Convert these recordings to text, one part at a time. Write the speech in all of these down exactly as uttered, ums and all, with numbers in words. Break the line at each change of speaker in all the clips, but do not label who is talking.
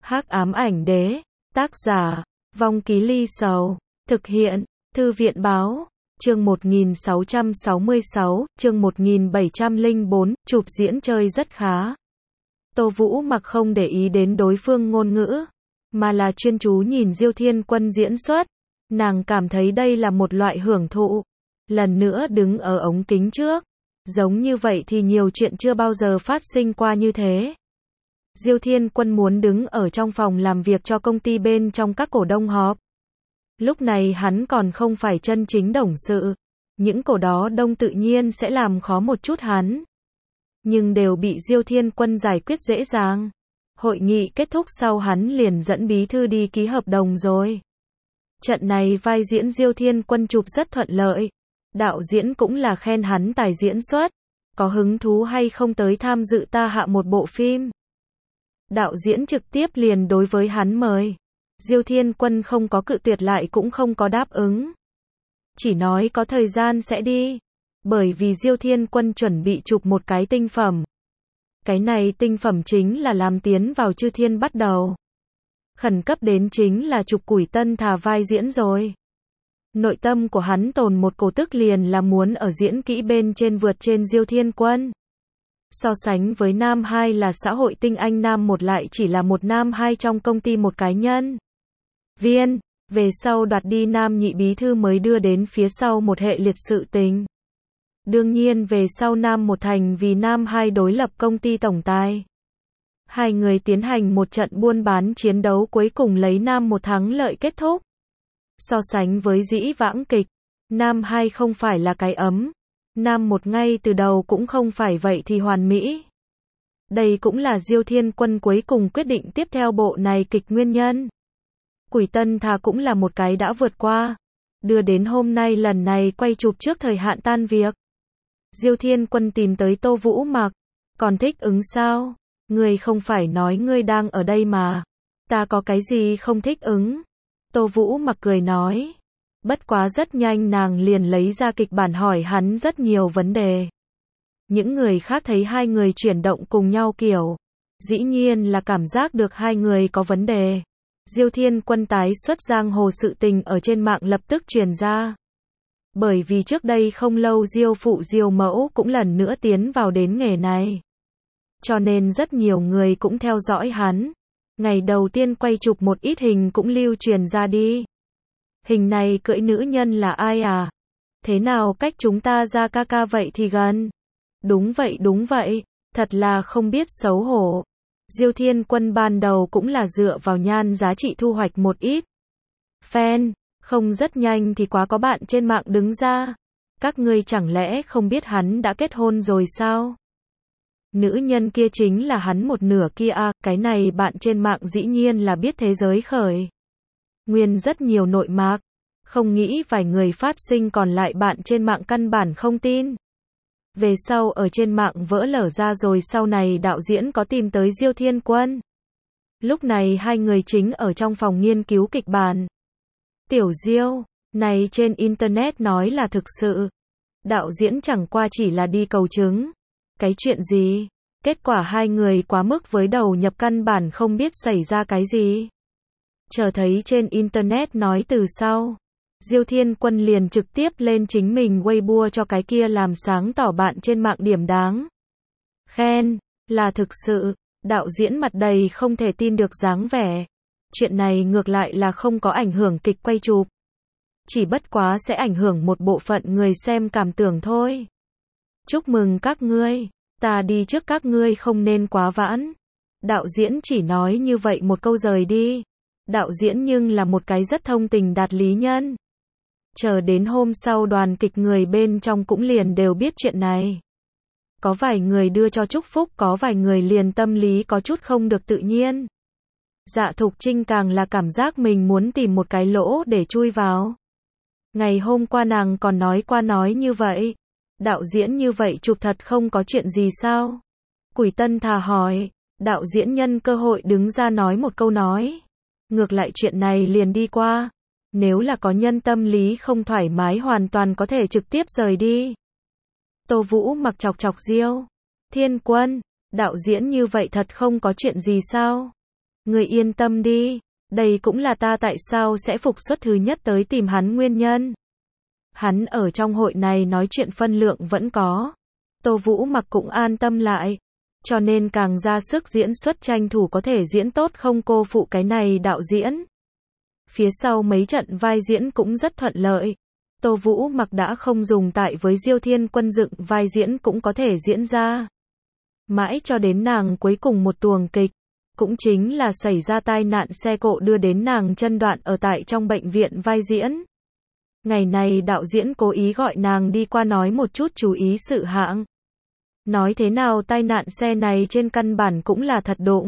Hắc ám ảnh đế, tác giả, Vong Ký Ly Sầu, thực hiện, Thư viện báo, chương một nghìn sáu trăm sáu mươi sáu, chương một nghìn bảy trăm lẻ bốn, chụp diễn chơi rất khá. Tô Vũ Mặc không để ý đến đối phương ngôn ngữ, mà là chuyên chú nhìn Diêu Thiên Quân diễn xuất. Nàng cảm thấy đây là một loại hưởng thụ. Lần nữa đứng ở ống kính trước, giống như vậy thì nhiều chuyện chưa bao giờ phát sinh qua như thế. Diêu Thiên Quân muốn đứng ở trong phòng làm việc cho công ty bên trong các cổ đông họp. Lúc này hắn còn không phải chân chính董sự. Những cổ đó đông tự nhiên sẽ làm khó một chút hắn. Nhưng đều bị Diêu Thiên Quân giải quyết dễ dàng. Hội nghị kết thúc sau hắn liền dẫn bí thư đi ký hợp đồng rồi. Trận này vai diễn Diêu Thiên Quân chụp rất thuận lợi. Đạo diễn cũng là khen hắn tài diễn xuất. Có hứng thú hay không tới tham dự ta hạ một bộ phim? Đạo diễn trực tiếp liền đối với hắn mời. Diêu Thiên Quân không có cự tuyệt lại cũng không có đáp ứng. Chỉ nói có thời gian sẽ đi. Bởi vì Diêu Thiên Quân chuẩn bị chụp một cái tinh phẩm. Cái này tinh phẩm chính là làm tiến vào chư thiên bắt đầu. Khẩn cấp đến chính là chụp Củi Tân Thà vai diễn rồi. Nội tâm của hắn tồn một cổ tức liền là muốn ở diễn kỹ bên trên vượt trên Diêu Thiên Quân. So sánh với nam hai là xã hội tinh anh, nam một lại chỉ là một nam hai trong công ty một cá nhân viên, về sau đoạt đi nam nhị bí thư mới đưa đến phía sau một hệ liệt sự tình. Đương nhiên về sau nam một thành vì nam hai đối lập công ty tổng tài. Hai người tiến hành một trận buôn bán chiến đấu cuối cùng lấy nam một thắng lợi kết thúc. So sánh với dĩ vãng kịch, nam hai không phải là cái ấm. Nam một ngay từ đầu cũng không phải vậy thì hoàn mỹ. Đây cũng là Diêu Thiên Quân cuối cùng quyết định tiếp theo bộ này kịch nguyên nhân. Củi Tân Thà cũng là một cái đã vượt qua. Đưa đến hôm nay lần này quay chụp trước thời hạn tan việc. Diêu Thiên Quân tìm tới Tô Vũ Mặc. Còn thích ứng sao? Ngươi không phải nói ngươi đang ở đây mà. Ta có cái gì không thích ứng? Tô Vũ Mặc cười nói. Bất quá rất nhanh nàng liền lấy ra kịch bản hỏi hắn rất nhiều vấn đề. Những người khác thấy hai người chuyển động cùng nhau kiểu. Dĩ nhiên là cảm giác được hai người có vấn đề. Diêu Thiên Quân tái xuất giang hồ sự tình ở trên mạng lập tức truyền ra. Bởi vì trước đây không lâu Diêu phụ Diêu mẫu cũng lần nữa tiến vào đến nghề này. Cho nên rất nhiều người cũng theo dõi hắn. Ngày đầu tiên quay chụp một ít hình cũng lưu truyền ra đi. Hình này cưỡi nữ nhân là ai à? Thế nào cách chúng ta ra ca ca vậy thì gần? Đúng vậy đúng vậy, thật là không biết xấu hổ. Diêu Thiên Quân ban đầu cũng là dựa vào nhan giá trị thu hoạch một ít fan, không rất nhanh thì quá có bạn trên mạng đứng ra. Các ngươi chẳng lẽ không biết hắn đã kết hôn rồi sao? Nữ nhân kia chính là hắn một nửa kia à, cái này bạn trên mạng dĩ nhiên là biết thế giới khởi. Nguyên rất nhiều nội mạc, không nghĩ vài người phát sinh còn lại bạn trên mạng căn bản không tin. Về sau ở trên mạng vỡ lở ra rồi sau này đạo diễn có tìm tới Diêu Thiên Quân. Lúc này hai người chính ở trong phòng nghiên cứu kịch bản. Tiểu Diêu, này trên internet nói là thực sự. Đạo diễn chẳng qua chỉ là đi cầu chứng. Cái chuyện gì? Kết quả hai người quá mức với đầu nhập căn bản không biết xảy ra cái gì. Chờ thấy trên internet nói từ sau. Diêu Thiên Quân liền trực tiếp lên chính mình Weibo cho cái kia làm sáng tỏ bạn trên mạng điểm đáng khen, là thực sự. Đạo diễn mặt đầy không thể tin được dáng vẻ. Chuyện này ngược lại là không có ảnh hưởng kịch quay chụp. Chỉ bất quá sẽ ảnh hưởng một bộ phận người xem cảm tưởng thôi. Chúc mừng các ngươi, ta đi trước các ngươi không nên quá vãn. Đạo diễn chỉ nói như vậy một câu rời đi. Đạo diễn nhưng là một cái rất thông tình đạt lý nhân. Chờ đến hôm sau đoàn kịch người bên trong cũng liền đều biết chuyện này. Có vài người đưa cho chúc phúc, có vài người liền tâm lý có chút không được tự nhiên. Dạ Thục Trinh càng là cảm giác mình muốn tìm một cái lỗ để chui vào. Ngày hôm qua nàng còn nói qua nói như vậy. Đạo diễn như vậy chụp thật không có chuyện gì sao? Củi Tân Thà hỏi. Đạo diễn nhân cơ hội đứng ra nói một câu nói. Ngược lại chuyện này liền đi qua. Nếu là có nhân tâm lý không thoải mái hoàn toàn có thể trực tiếp rời đi. Tô Vũ Mặc chọc chọc Diêu Thiên Quân. Đạo diễn như vậy thật không có chuyện gì sao? Ngươi yên tâm đi, đây cũng là ta tại sao sẽ phục xuất thứ nhất tới tìm hắn nguyên nhân. Hắn ở trong hội này nói chuyện phân lượng vẫn có. Tô Vũ Mặc cũng an tâm lại. Cho nên càng ra sức diễn xuất tranh thủ có thể diễn tốt không cô phụ cái này đạo diễn. Phía sau mấy trận vai diễn cũng rất thuận lợi. Tô Vũ Mặc đã không dùng tại với Diêu Thiên Quân dựng vai diễn cũng có thể diễn ra. Mãi cho đến nàng cuối cùng một tuồng kịch, cũng chính là xảy ra tai nạn xe cộ đưa đến nàng chân đoạn ở tại trong bệnh viện vai diễn. Ngày này đạo diễn cố ý gọi nàng đi qua nói một chút chú ý sự hạng. Nói thế nào tai nạn xe này trên căn bản cũng là thật đụng.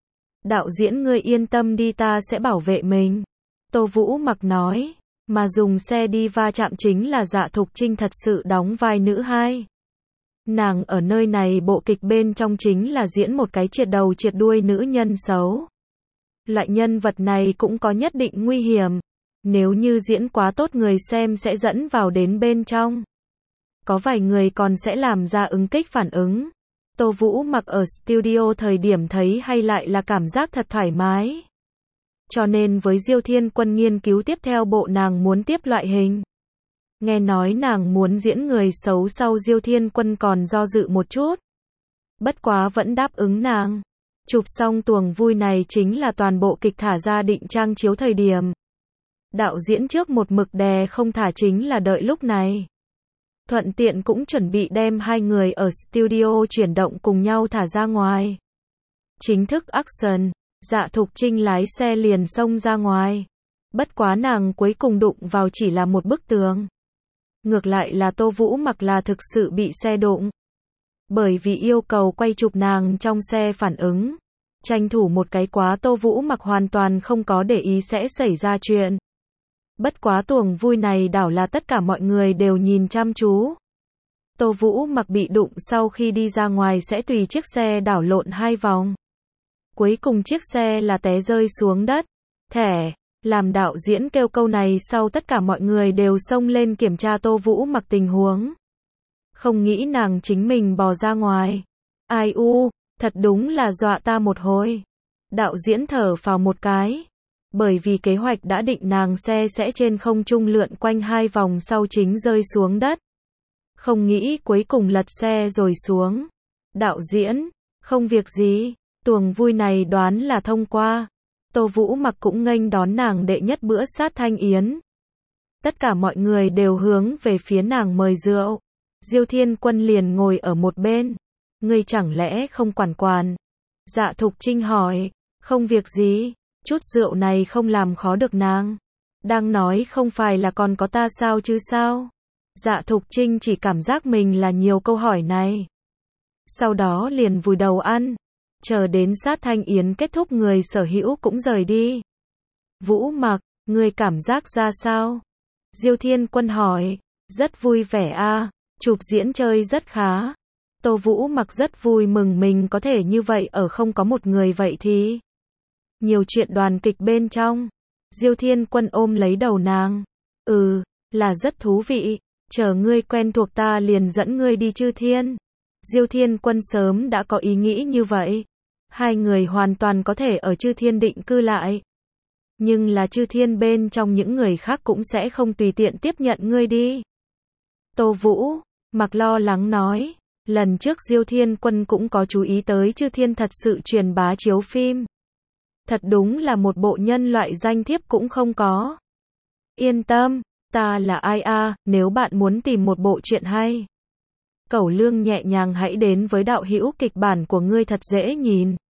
Đạo diễn ngươi yên tâm đi ta sẽ bảo vệ mình. Tô Vũ Mặc nói, mà dùng xe đi va chạm chính là Dạ Thục Trinh thật sự đóng vai nữ hai. Nàng ở nơi này bộ kịch bên trong chính là diễn một cái triệt đầu triệt đuôi nữ nhân xấu. Loại nhân vật này cũng có nhất định nguy hiểm. Nếu như diễn quá tốt người xem sẽ dẫn vào đến bên trong. Có vài người còn sẽ làm ra ứng kích phản ứng. Tô Vũ Mặc ở studio thời điểm thấy hay lại là cảm giác thật thoải mái. Cho nên với Diêu Thiên Quân nghiên cứu tiếp theo bộ nàng muốn tiếp loại hình. Nghe nói nàng muốn diễn người xấu sau Diêu Thiên Quân còn do dự một chút. Bất quá vẫn đáp ứng nàng. Chụp xong tuồng vui này chính là toàn bộ kịch thả ra định trang chiếu thời điểm. Đạo diễn trước một mực đè không thả chính là đợi lúc này. Thuận tiện cũng chuẩn bị đem hai người ở studio chuyển động cùng nhau thả ra ngoài. Chính thức action, Dạ Thục Trinh lái xe liền xông ra ngoài. Bất quá nàng cuối cùng đụng vào chỉ là một bức tường. Ngược lại là Tô Vũ Mặc là thực sự bị xe đụng. Bởi vì yêu cầu quay chụp nàng trong xe phản ứng. Tranh thủ một cái quá Tô Vũ Mặc hoàn toàn không có để ý sẽ xảy ra chuyện. Bất quá tuồng vui này đảo là tất cả mọi người đều nhìn chăm chú. Tô Vũ Mặc bị đụng sau khi đi ra ngoài sẽ tùy chiếc xe đảo lộn hai vòng. Cuối cùng chiếc xe là té rơi xuống đất. Thẻ, làm đạo diễn kêu câu này sau tất cả mọi người đều xông lên kiểm tra Tô Vũ Mặc tình huống. Không nghĩ nàng chính mình bò ra ngoài. Ai u, thật đúng là dọa ta một hồi. Đạo diễn thở phào một cái. Bởi vì kế hoạch đã định nàng xe sẽ trên không trung lượn quanh hai vòng sau chính rơi xuống đất. Không nghĩ cuối cùng lật xe rồi xuống. Đạo diễn, không việc gì, tuồng vui này đoán là thông qua. Tô Vũ Mặc cũng nghênh đón nàng đệ nhất bữa sát thanh yến. Tất cả mọi người đều hướng về phía nàng mời rượu. Diêu Thiên Quân liền ngồi ở một bên. Ngươi chẳng lẽ không quản quản? Dạ Thục Trinh hỏi, không việc gì. Chút rượu này không làm khó được nàng. Đang nói không phải là còn có ta sao chứ sao? Dạ Thục Trinh chỉ cảm giác mình là nhiều câu hỏi này. Sau đó liền vùi đầu ăn. Chờ đến sát thanh yến kết thúc người sở hữu cũng rời đi. Vũ Mặc, ngươi cảm giác ra sao? Diêu Thiên Quân hỏi. Rất vui vẻ a, chụp diễn chơi rất khá. Tô Vũ Mặc rất vui mừng mình có thể như vậy ở không có một người vậy thì. Nhiều chuyện đoàn kịch bên trong. Diêu Thiên Quân ôm lấy đầu nàng. Ừ, là rất thú vị. Chờ ngươi quen thuộc ta liền dẫn ngươi đi Chư Thiên. Diêu Thiên Quân sớm đã có ý nghĩ như vậy. Hai người hoàn toàn có thể ở Chư Thiên định cư lại. Nhưng là Chư Thiên bên trong những người khác cũng sẽ không tùy tiện tiếp nhận ngươi đi. Tô Vũ Mặc lo lắng nói. Lần trước Diêu Thiên Quân cũng có chú ý tới Chư Thiên thật sự truyền bá chiếu phim. Thật đúng là một bộ nhân loại danh thiếp cũng không có. Yên tâm, ta là ai a, nếu bạn muốn tìm một bộ truyện hay. Cẩu Lương nhẹ nhàng hãy đến với đạo hữu kịch bản của ngươi thật dễ nhìn.